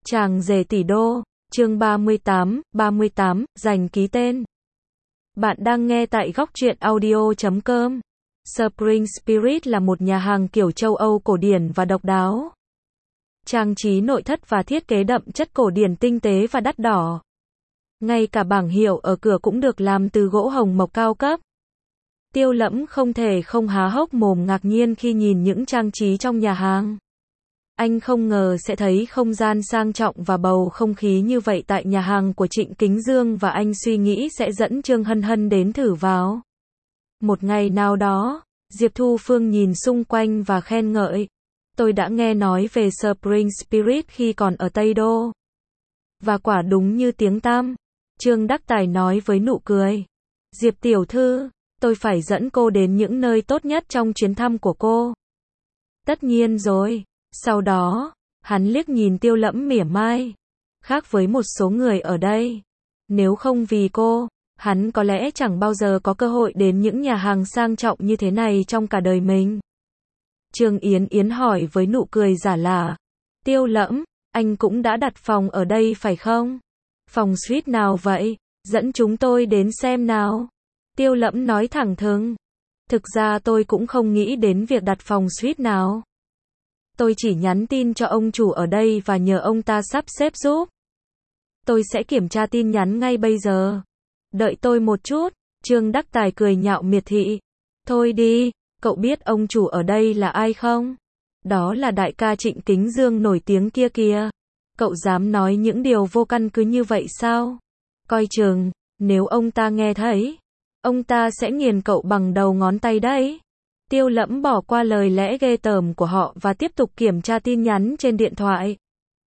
Chàng rể tỷ đô, chương 38, dành ký tên. Bạn đang nghe tại góc truyện audio.com. Spring Spirit là một nhà hàng kiểu châu Âu cổ điển và độc đáo. Trang trí nội thất và thiết kế đậm chất cổ điển tinh tế và đắt đỏ. Ngay cả bảng hiệu ở cửa cũng được làm từ gỗ hồng mộc cao cấp. Tiêu Lẫm không thể không há hốc mồm ngạc nhiên khi nhìn những trang trí trong nhà hàng. Anh không ngờ sẽ thấy không gian sang trọng và bầu không khí như vậy tại nhà hàng của Trịnh Kính Dương, và anh suy nghĩ sẽ dẫn Trương Hân Hân đến thử vào. Một ngày nào đó, Diệp Thu Phương nhìn xung quanh và khen ngợi. Tôi đã nghe nói về Spring Spirit khi còn ở Tây Đô. Và quả đúng như tiếng tăm, Trương Đắc Tài nói với nụ cười. Diệp tiểu thư, tôi phải dẫn cô đến những nơi tốt nhất trong chuyến thăm của cô. Tất nhiên rồi. Sau đó, hắn liếc nhìn Tiêu Lẫm mỉa mai. Khác với một số người ở đây, nếu không vì cô, hắn có lẽ chẳng bao giờ có cơ hội đến những nhà hàng sang trọng như thế này trong cả đời mình. Trương Yến Yến hỏi với nụ cười giả lả. Tiêu Lẫm, anh cũng đã đặt phòng ở đây phải không? Phòng suite nào vậy? Dẫn chúng tôi đến xem nào. Tiêu Lẫm nói thẳng thừng. Thực ra tôi cũng không nghĩ đến việc đặt phòng suite nào. Tôi chỉ nhắn tin cho ông chủ ở đây và nhờ ông ta sắp xếp giúp. Tôi sẽ kiểm tra tin nhắn ngay bây giờ. Đợi tôi một chút. Trương Đắc Tài cười nhạo miệt thị. Thôi đi, cậu biết ông chủ ở đây là ai không? Đó là đại ca Trịnh Kính Dương nổi tiếng kia kìa. Cậu dám nói những điều vô căn cứ như vậy sao? Coi chừng, nếu ông ta nghe thấy, ông ta sẽ nghiền cậu bằng đầu ngón tay đấy. Tiêu Lẫm bỏ qua lời lẽ ghê tởm của họ và tiếp tục kiểm tra tin nhắn trên điện thoại.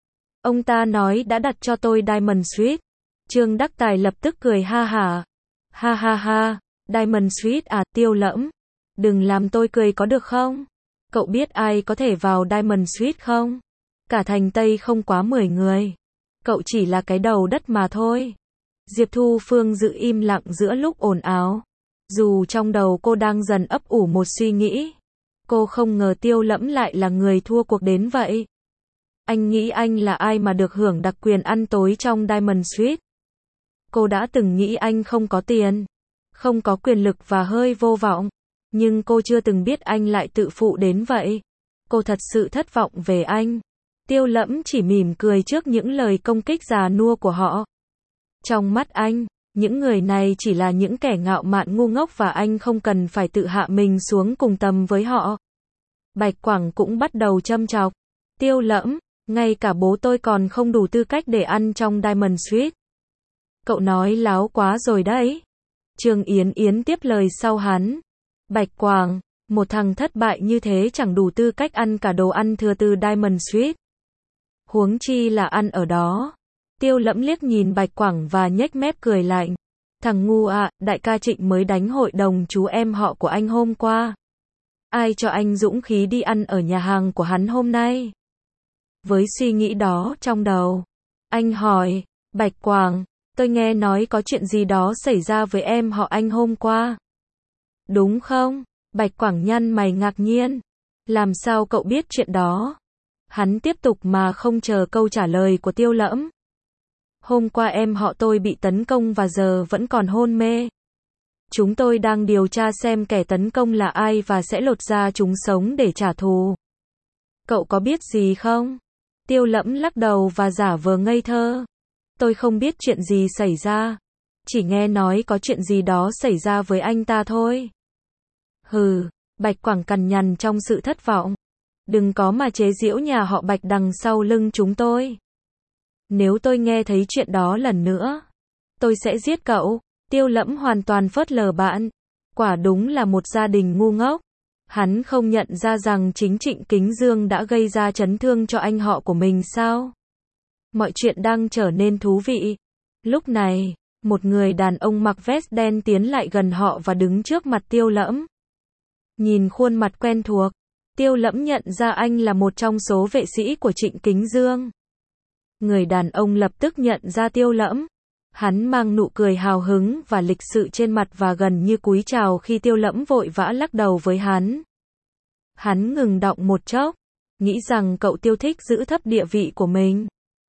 Ông ta nói đã đặt cho tôi Diamond Suite. Trương Đắc Tài lập tức cười ha hả. Ha ha ha, Diamond Suite à? Tiêu Lẫm, đừng làm tôi cười có được không? Cậu biết ai có thể vào Diamond Suite không? Cả thành Tây không quá 10 người. Cậu chỉ là cái đầu đất mà thôi. Diệp Thu Phương giữ im lặng giữa lúc ồn ào. Dù trong đầu cô đang dần ấp ủ một suy nghĩ. Cô không ngờ Tiêu Lẫm lại là người thua cuộc đến vậy. Anh nghĩ anh là ai mà được hưởng đặc quyền ăn tối trong Diamond Suite? Cô đã từng nghĩ anh không có tiền, không có quyền lực và hơi vô vọng. Nhưng cô chưa từng biết anh lại tự phụ đến vậy. Cô thật sự thất vọng về anh. Tiêu Lẫm chỉ mỉm cười trước những lời công kích già nua của họ. Trong mắt anh, những người này chỉ là những kẻ ngạo mạn ngu ngốc và anh không cần phải tự hạ mình xuống cùng tầm với họ. Bạch Quảng cũng bắt đầu châm chọc. Tiêu Lẫm, ngay cả bố tôi còn không đủ tư cách để ăn trong Diamond Suite. Cậu nói láo quá rồi đấy. Trương Yến Yến tiếp lời sau hắn. Bạch Quảng, một thằng thất bại như thế chẳng đủ tư cách ăn cả đồ ăn thừa từ Diamond Suite. Huống chi là ăn ở đó. Tiêu Lẫm liếc nhìn Bạch Quảng và nhếch mép cười lạnh. Thằng ngu ạ, đại ca Trịnh mới đánh hội đồng chú em họ của anh hôm qua. Ai cho anh dũng khí đi ăn ở nhà hàng của hắn hôm nay? Với suy nghĩ đó trong đầu, anh hỏi, Bạch Quảng, tôi nghe nói có chuyện gì đó xảy ra với em họ anh hôm qua. Đúng không? Bạch Quảng nhăn mày ngạc nhiên. Làm sao cậu biết chuyện đó? Hắn tiếp tục mà không chờ câu trả lời của Tiêu Lẫm. Hôm qua em họ tôi bị tấn công và giờ vẫn còn hôn mê. Chúng tôi đang điều tra xem kẻ tấn công là ai và sẽ lột da chúng sống để trả thù. Cậu có biết gì không? Tiêu Lẫm lắc đầu và giả vờ ngây thơ. Tôi không biết chuyện gì xảy ra. Chỉ nghe nói có chuyện gì đó xảy ra với anh ta thôi. Hừ, Bạch Quảng cằn nhằn trong sự thất vọng. Đừng có mà chế giễu nhà họ Bạch đằng sau lưng chúng tôi. Nếu tôi nghe thấy chuyện đó lần nữa, tôi sẽ giết cậu. Tiêu Lẫm hoàn toàn phớt lờ bạn. Quả đúng là một gia đình ngu ngốc. Hắn không nhận ra rằng chính Trịnh Kính Dương đã gây ra chấn thương cho anh họ của mình sao? Mọi chuyện đang trở nên thú vị. Lúc này, một người đàn ông mặc vest đen tiến lại gần họ và đứng trước mặt Tiêu Lẫm. Nhìn khuôn mặt quen thuộc, Tiêu Lẫm nhận ra anh là một trong số vệ sĩ của Trịnh Kính Dương. Người đàn ông lập tức nhận ra Tiêu Lẫm. Hắn mang nụ cười hào hứng và lịch sự trên mặt và gần như cúi chào khi Tiêu Lẫm vội vã lắc đầu với hắn. Hắn ngừng đọng một chốc, nghĩ rằng cậu Tiêu thích giữ thấp địa vị của mình.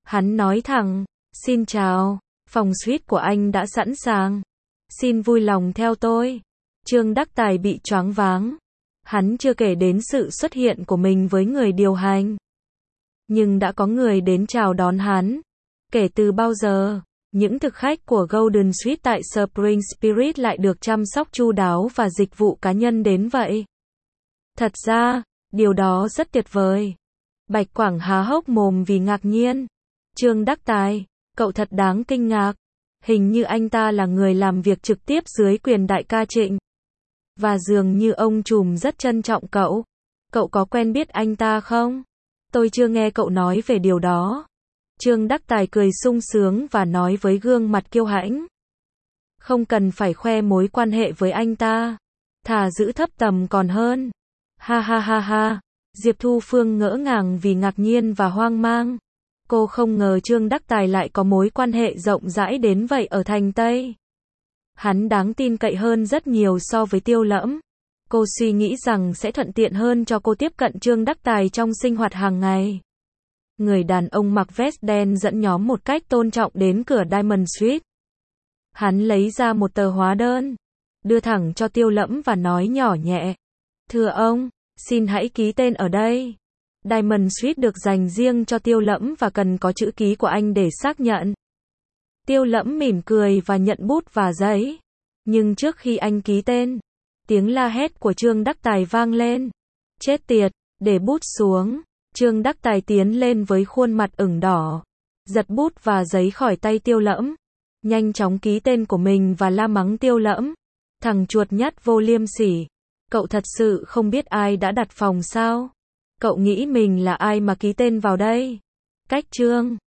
Hắn nói thẳng, xin chào, phòng suite của anh đã sẵn sàng. Xin vui lòng theo tôi. Trương Đắc Tài bị choáng váng. Hắn chưa kể đến sự xuất hiện của mình với người điều hành. Nhưng đã có người đến chào đón hắn. Kể từ bao giờ, những thực khách của Golden Suite tại Spring Spirit lại được chăm sóc chu đáo và dịch vụ cá nhân đến vậy? Thật ra, điều đó rất tuyệt vời. Bạch Quảng há hốc mồm vì ngạc nhiên. Trương Đắc Tài, cậu thật đáng kinh ngạc. Hình như anh ta là người làm việc trực tiếp dưới quyền đại ca Trịnh. Và dường như ông trùm rất trân trọng cậu. Cậu có quen biết anh ta không? Tôi chưa nghe cậu nói về điều đó. Trương Đắc Tài cười sung sướng và nói với gương mặt kiêu hãnh. Không cần phải khoe mối quan hệ với anh ta. Thà giữ thấp tầm còn hơn. Ha ha ha ha. Diệp Thu Phương ngỡ ngàng vì ngạc nhiên và hoang mang. Cô không ngờ Trương Đắc Tài lại có mối quan hệ rộng rãi đến vậy ở thành Tây. Hắn đáng tin cậy hơn rất nhiều so với Tiêu Lẫm. Cô suy nghĩ rằng sẽ thuận tiện hơn cho cô tiếp cận Trương Đắc Tài trong sinh hoạt hàng ngày. Người đàn ông mặc vest đen dẫn nhóm một cách tôn trọng đến cửa Diamond Suite. Hắn lấy ra một tờ hóa đơn, đưa thẳng cho Tiêu Lẫm và nói nhỏ nhẹ. Thưa ông, xin hãy ký tên ở đây. Diamond Suite được dành riêng cho Tiêu Lẫm và cần có chữ ký của anh để xác nhận. Tiêu Lẫm mỉm cười và nhận bút và giấy. Nhưng trước khi anh ký tên, tiếng la hét của Trương Đắc Tài vang lên. Chết tiệt, để bút xuống. Trương Đắc Tài tiến lên với khuôn mặt ửng đỏ, giật bút và giấy khỏi tay Tiêu Lẫm, nhanh chóng ký tên của mình và la mắng Tiêu Lẫm. Thằng chuột nhắt vô liêm sỉ. Cậu thật sự không biết ai đã đặt phòng sao? Cậu nghĩ mình là ai mà ký tên vào đây? Cách Trương